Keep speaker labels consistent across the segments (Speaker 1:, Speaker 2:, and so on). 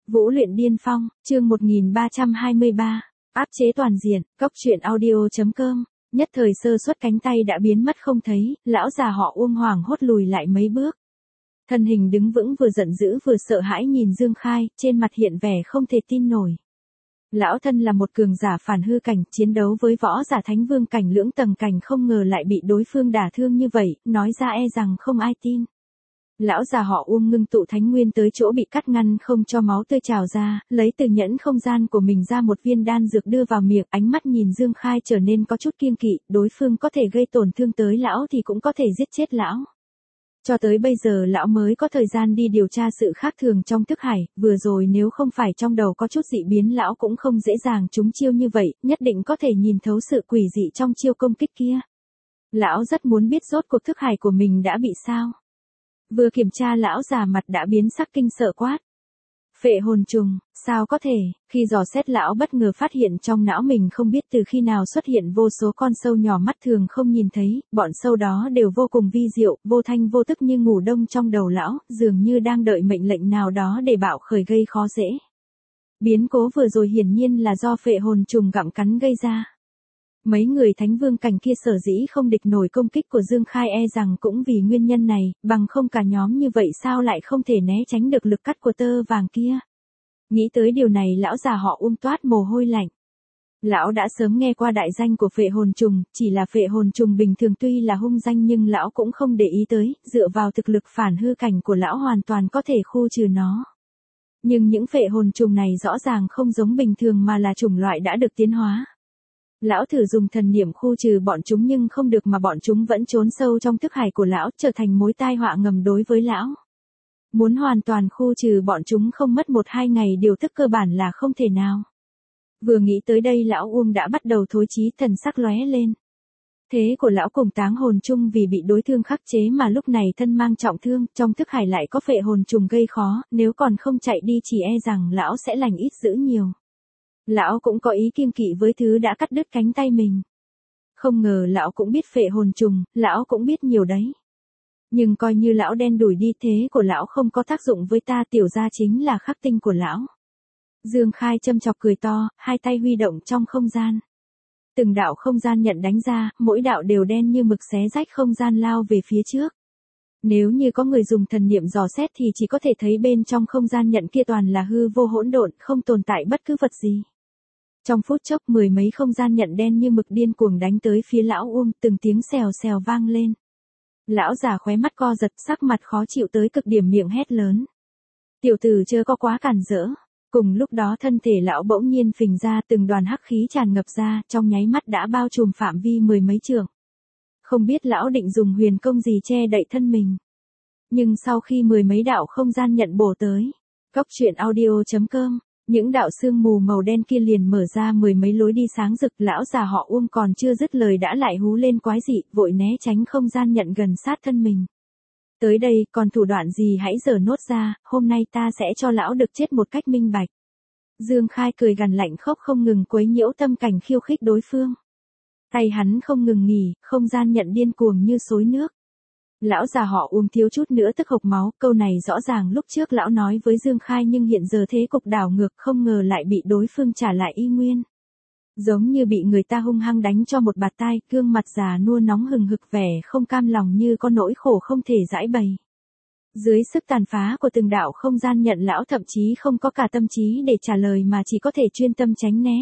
Speaker 1: Vũ luyện điên phong, chương 1323, áp chế toàn diện, cốc truyện audio.com, nhất thời sơ suất cánh tay đã biến mất không thấy, lão già họ Uông hoảng hốt lùi lại mấy bước. Thân hình đứng vững vừa giận dữ vừa sợ hãi nhìn Dương Khai, trên mặt hiện vẻ không thể tin nổi. Lão thân là một cường giả phản hư cảnh, chiến đấu với võ giả thánh vương cảnh lưỡng tầng cảnh không ngờ lại bị đối phương đả thương như vậy, nói ra e rằng không ai tin. Lão già họ Uông ngưng tụ thánh nguyên tới chỗ bị cắt ngăn không cho máu tươi trào ra, lấy từ nhẫn không gian của mình ra một viên đan dược đưa vào miệng, ánh mắt nhìn Dương Khai trở nên có chút kiêng kỵ, đối phương có thể gây tổn thương tới lão thì cũng có thể giết chết lão. Cho tới bây giờ lão mới có thời gian đi điều tra sự khác thường trong thức hải, vừa rồi nếu không phải trong đầu có chút dị biến lão cũng không dễ dàng trúng chiêu như vậy, nhất định có thể nhìn thấu sự quỷ dị trong chiêu công kích kia. Lão rất muốn biết rốt cuộc thức hải của mình đã bị sao. Vừa kiểm tra lão già mặt đã biến sắc kinh sợ quát. Phệ hồn trùng, sao có thể, khi dò xét lão bất ngờ phát hiện trong não mình không biết từ khi nào xuất hiện vô số con sâu nhỏ mắt thường không nhìn thấy, bọn sâu đó đều vô cùng vi diệu, vô thanh vô tức như ngủ đông trong đầu lão, dường như đang đợi mệnh lệnh nào đó để bạo khởi gây khó dễ. Biến cố vừa rồi hiển nhiên là do phệ hồn trùng gặm cắn gây ra. Mấy người thánh vương cảnh kia sở dĩ không địch nổi công kích của Dương Khai e rằng cũng vì nguyên nhân này, bằng không cả nhóm như vậy sao lại không thể né tránh được lực cắt của tơ vàng kia. Nghĩ tới điều này lão già họ Uông toát mồ hôi lạnh. Lão đã sớm nghe qua đại danh của phệ hồn trùng, chỉ là phệ hồn trùng bình thường tuy là hung danh nhưng lão cũng không để ý tới, dựa vào thực lực phản hư cảnh của lão hoàn toàn có thể khu trừ nó. Nhưng những phệ hồn trùng này rõ ràng không giống bình thường mà là chủng loại đã được tiến hóa. Lão thử dùng thần niệm khu trừ bọn chúng nhưng không được mà bọn chúng vẫn trốn sâu trong thức hải của lão, trở thành mối tai họa ngầm đối với lão. Muốn hoàn toàn khu trừ bọn chúng không mất 1-2 ngày điều thức cơ bản là không thể nào. Vừa nghĩ tới đây lão Uông đã bắt đầu thối chí, thần sắc lóe lên. Thế của lão cùng táng hồn chung vì bị đối thương khắc chế mà lúc này thân mang trọng thương, trong thức hải lại có phệ hồn trùng gây khó, nếu còn không chạy đi chỉ e rằng lão sẽ lành ít dữ nhiều. Lão cũng có ý kiêng kỵ với thứ đã cắt đứt cánh tay mình. Không ngờ lão cũng biết phệ hồn trùng, lão cũng biết nhiều đấy. Nhưng coi như lão đen đủi đi thế của lão không có tác dụng với ta, tiểu gia chính là khắc tinh của lão. Dương Khai châm chọc cười to, hai tay huy động trong không gian. Từng đạo không gian nhận đánh ra, mỗi đạo đều đen như mực xé rách không gian lao về phía trước. Nếu như có người dùng thần niệm dò xét thì chỉ có thể thấy bên trong không gian nhận kia toàn là hư vô hỗn độn, không tồn tại bất cứ vật gì. Trong phút chốc 10 mấy không gian nhận đen như mực điên cuồng đánh tới phía lão Uông, từng tiếng xèo xèo vang lên. Lão già khóe mắt co giật, sắc mặt khó chịu tới cực điểm, miệng hét lớn. Tiểu tử chớ có quá cản rỡ. Cùng lúc đó thân thể lão bỗng nhiên phình ra, từng đoàn hắc khí tràn ngập ra, trong nháy mắt đã bao trùm phạm vi 10 mấy trượng. Không biết lão định dùng huyền công gì che đậy thân mình. Nhưng sau khi 10 mấy đạo không gian nhận bổ tới, cốc truyện audio.com, những đạo sương mù màu đen kia liền mở ra 10 mấy lối đi sáng rực, lão già họ Uông còn chưa dứt lời đã lại hú lên quái dị, vội né tránh không gian nhận gần sát thân mình. Tới đây, còn thủ đoạn gì hãy giở nốt ra, hôm nay ta sẽ cho lão được chết một cách minh bạch. Dương Khai cười gằn lạnh khốc không ngừng quấy nhiễu tâm cảnh khiêu khích đối phương. Tay hắn không ngừng nghỉ, không gian nhận điên cuồng như xối nước. Lão già họ Uông thiếu chút nữa tức hộc máu, câu này rõ ràng lúc trước lão nói với Dương Khai nhưng hiện giờ thế cục đảo ngược, không ngờ lại bị đối phương trả lại y nguyên. Giống như bị người ta hung hăng đánh cho một bạt tai, gương mặt già nua nóng hừng hực, vẻ không cam lòng như có nỗi khổ không thể giãi bày. Dưới sức tàn phá của từng đạo không gian nhận lão thậm chí không có cả tâm trí để trả lời mà chỉ có thể chuyên tâm tránh né.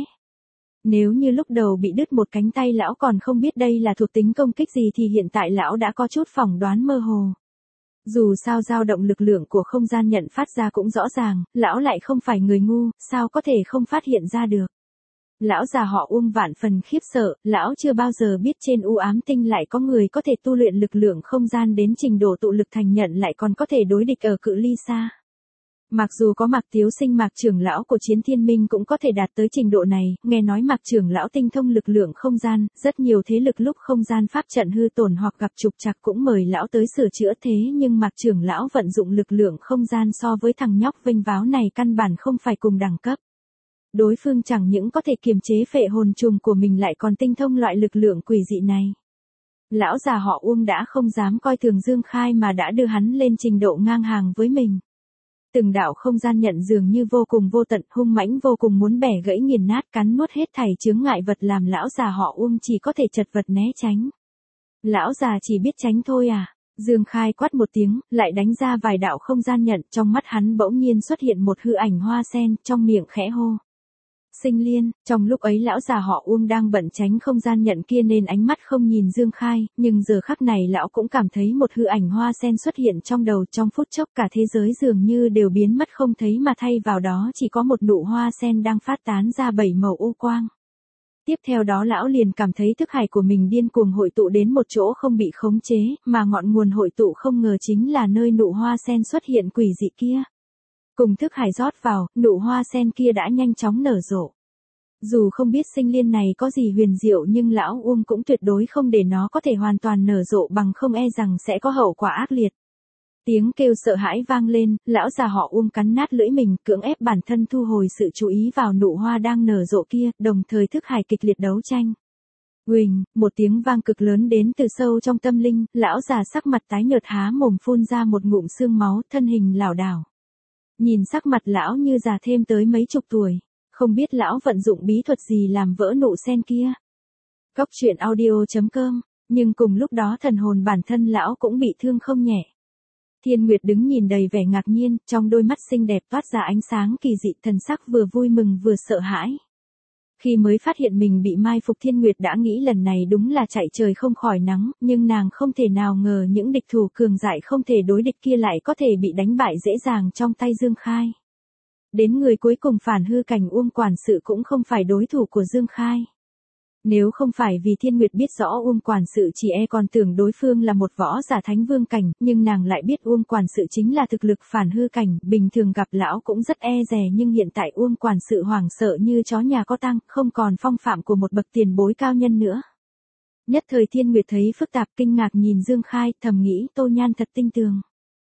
Speaker 1: Nếu như lúc đầu bị đứt một cánh tay lão còn không biết đây là thuộc tính công kích gì thì hiện tại lão đã có chút phỏng đoán mơ hồ. Dù sao dao động lực lượng của không gian nhận phát ra cũng rõ ràng, lão lại không phải người ngu, sao có thể không phát hiện ra được. Lão già họ Uông vạn phần khiếp sợ, lão chưa bao giờ biết trên u ám tinh lại có người có thể tu luyện lực lượng không gian đến trình độ tụ lực thành nhận lại còn có thể đối địch ở cự ly xa. Mặc dù có Mạc Tiếu Sinh Mạc trưởng lão của Chiến Thiên Minh cũng có thể đạt tới trình độ này, nghe nói Mạc trưởng lão tinh thông lực lượng không gian, rất nhiều thế lực lúc không gian pháp trận hư tổn hoặc gặp trục trặc cũng mời lão tới sửa chữa, thế nhưng Mạc trưởng lão vận dụng lực lượng không gian so với thằng nhóc vênh váo này căn bản không phải cùng đẳng cấp. Đối phương chẳng những có thể kiềm chế phệ hồn trùng của mình lại còn tinh thông loại lực lượng quỷ dị này. Lão già họ Uông đã không dám coi thường Dương Khai mà đã đưa hắn lên trình độ ngang hàng với mình. Từng đạo không gian nhận dường như vô cùng vô tận, hung mãnh vô cùng muốn bẻ gãy nghiền nát cắn nuốt hết thảy chướng ngại vật làm lão già họ Uông chỉ có thể chật vật né tránh. Lão già chỉ biết tránh thôi à? Dương Khai quát một tiếng, lại đánh ra vài đạo không gian nhận, trong mắt hắn bỗng nhiên xuất hiện một hư ảnh hoa sen, trong miệng khẽ hô. Sinh Liên, trong lúc ấy lão già họ Uông đang bận tránh không gian nhận kia nên ánh mắt không nhìn Dương Khai, nhưng giờ khắc này lão cũng cảm thấy một hư ảnh hoa sen xuất hiện trong đầu, trong phút chốc cả thế giới dường như đều biến mất không thấy mà thay vào đó chỉ có một nụ hoa sen đang phát tán ra 7 màu u quang. Tiếp theo đó lão liền cảm thấy thức hải của mình điên cuồng hội tụ đến một chỗ không bị khống chế, mà ngọn nguồn hội tụ không ngờ chính là nơi nụ hoa sen xuất hiện quỷ dị kia. Cùng thức hải rót vào, nụ hoa sen kia đã nhanh chóng nở rộ. Dù không biết Sinh Liên này có gì huyền diệu nhưng lão Uông cũng tuyệt đối không để nó có thể hoàn toàn nở rộ, bằng không e rằng sẽ có hậu quả ác liệt. Tiếng kêu sợ hãi vang lên, lão già họ Uông cắn nát lưỡi mình, cưỡng ép bản thân thu hồi sự chú ý vào nụ hoa đang nở rộ kia, đồng thời thức hải kịch liệt đấu tranh. Uỳnh, một tiếng vang cực lớn đến từ sâu trong tâm linh, lão già sắc mặt tái nhợt há mồm phun ra một ngụm sương máu, thân hình lảo đảo. Nhìn sắc mặt lão như già thêm tới mấy chục tuổi, không biết lão vận dụng bí thuật gì làm vỡ nụ sen kia. Cóc truyện audio.com, nhưng cùng lúc đó thần hồn bản thân lão cũng bị thương không nhẹ. Thiên Nguyệt đứng nhìn đầy vẻ ngạc nhiên, trong đôi mắt xinh đẹp toát ra ánh sáng kỳ dị, thần sắc vừa vui mừng vừa sợ hãi. Khi mới phát hiện mình bị mai phục, Thiên Nguyệt đã nghĩ lần này đúng là chạy trời không khỏi nắng, nhưng nàng không thể nào ngờ những địch thủ cường dại không thể đối địch kia lại có thể bị đánh bại dễ dàng trong tay Dương Khai. Đến người cuối cùng Phản Hư Cảnh Uông quản sự cũng không phải đối thủ của Dương Khai. Nếu không phải vì Thiên Nguyệt biết rõ Uông quản sự chỉ còn tưởng đối phương là một võ giả thánh vương cảnh, nhưng nàng lại biết Uông quản sự chính là thực lực phản hư cảnh, bình thường gặp lão cũng rất e dè, nhưng hiện tại Uông quản sự hoảng sợ như chó nhà có tang, không còn phong phạm của một bậc tiền bối cao nhân nữa. Nhất thời Thiên Nguyệt thấy phức tạp, kinh ngạc nhìn Dương Khai, thầm nghĩ Tô Nhan thật tinh tường.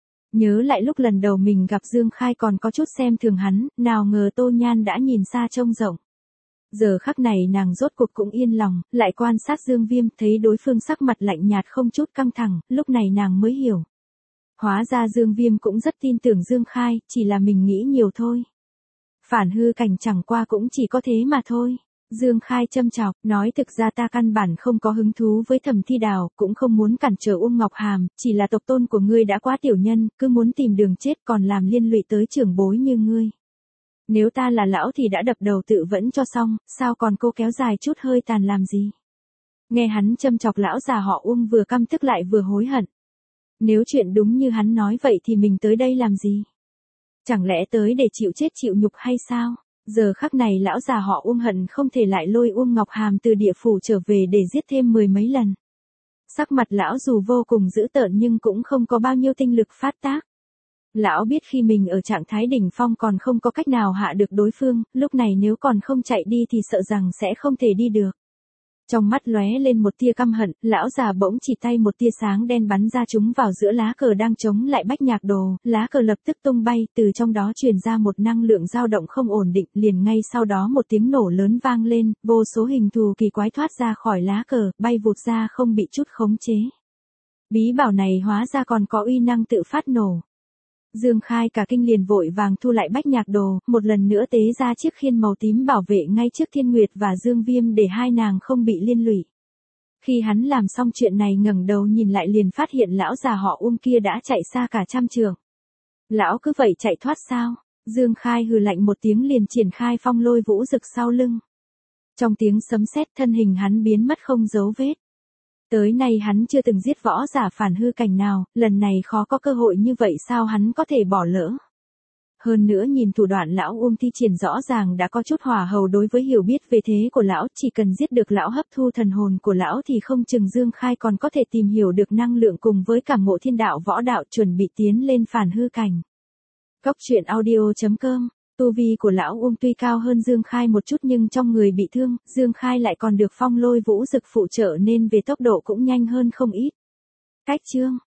Speaker 1: Nhớ lại lúc lần đầu mình gặp Dương Khai còn có chút xem thường hắn, nào ngờ Tô Nhan đã nhìn xa trông rộng. Giờ khắc này nàng rốt cuộc cũng yên lòng, lại quan sát Dương Viêm, thấy đối phương sắc mặt lạnh nhạt không chút căng thẳng, lúc này nàng mới hiểu. Hóa ra Dương Viêm cũng rất tin tưởng Dương Khai, chỉ là mình nghĩ nhiều thôi. Phản hư cảnh chẳng qua cũng chỉ có thế mà thôi. Dương Khai châm chọc, nói thực ra ta căn bản không có hứng thú với Thẩm Thi Đào, cũng không muốn cản trở Uông Ngọc Hàm, chỉ là tộc tôn của ngươi đã quá tiểu nhân, cứ muốn tìm đường chết còn làm liên lụy tới trưởng bối như ngươi. Nếu ta là lão thì đã đập đầu tự vẫn cho xong, sao còn cô kéo dài chút hơi tàn làm gì? Nghe hắn châm chọc lão già họ Uông vừa căm tức lại vừa hối hận. Nếu chuyện đúng như hắn nói vậy thì mình tới đây làm gì? Chẳng lẽ tới để chịu chết chịu nhục hay sao? Giờ khắc này lão già họ Uông hận không thể lại lôi Uông Ngọc Hàm từ địa phủ trở về để giết thêm 10 mấy lần. Sắc mặt lão dù vô cùng dữ tợn nhưng cũng không có bao nhiêu tinh lực phát tác. Lão biết khi mình ở trạng thái đỉnh phong còn không có cách nào hạ được đối phương, lúc này nếu còn không chạy đi thì sợ rằng sẽ không thể đi được. Trong mắt lóe lên một tia căm hận, lão già bỗng chỉ tay một tia sáng đen bắn ra chúng vào giữa lá cờ đang chống lại Bách Nhạc Đồ, lá cờ lập tức tung bay, từ trong đó truyền ra một năng lượng dao động không ổn định, liền ngay sau đó một tiếng nổ lớn vang lên, vô số hình thù kỳ quái thoát ra khỏi lá cờ, bay vụt ra không bị chút khống chế. Bí bảo này hóa ra còn có uy năng tự phát nổ. Dương Khai cả kinh liền vội vàng thu lại Bách Nhạc Đồ, một lần nữa tế ra chiếc khiên màu tím bảo vệ ngay trước Thiên Nguyệt và Dương Viêm để hai nàng không bị liên lụy. Khi hắn làm xong chuyện này ngẩng đầu nhìn lại liền phát hiện lão già họ Uông kia đã chạy xa cả trăm trượng. Lão cứ vậy chạy thoát sao? Dương Khai hừ lạnh một tiếng liền triển khai phong lôi vũ rực sau lưng. Trong tiếng sấm sét thân hình hắn biến mất không dấu vết. Tới nay hắn chưa từng giết võ giả phản hư cảnh nào, lần này khó có cơ hội như vậy sao hắn có thể bỏ lỡ. Hơn nữa nhìn thủ đoạn lão Uông thi triển rõ ràng đã có chút hỏa hầu đối với hiểu biết về thế của lão, chỉ cần giết được lão hấp thu thần hồn của lão thì không chừng Dương Khai còn có thể tìm hiểu được năng lượng cùng với cảm ngộ thiên đạo võ đạo chuẩn bị tiến lên phản hư cảnh. Cóc truyện audio.com. Tu vi của lão Uông tuy cao hơn Dương Khai một chút nhưng trong người bị thương, Dương Khai lại còn được phong lôi vũ dực phụ trợ nên về tốc độ cũng nhanh hơn không ít. Cách chương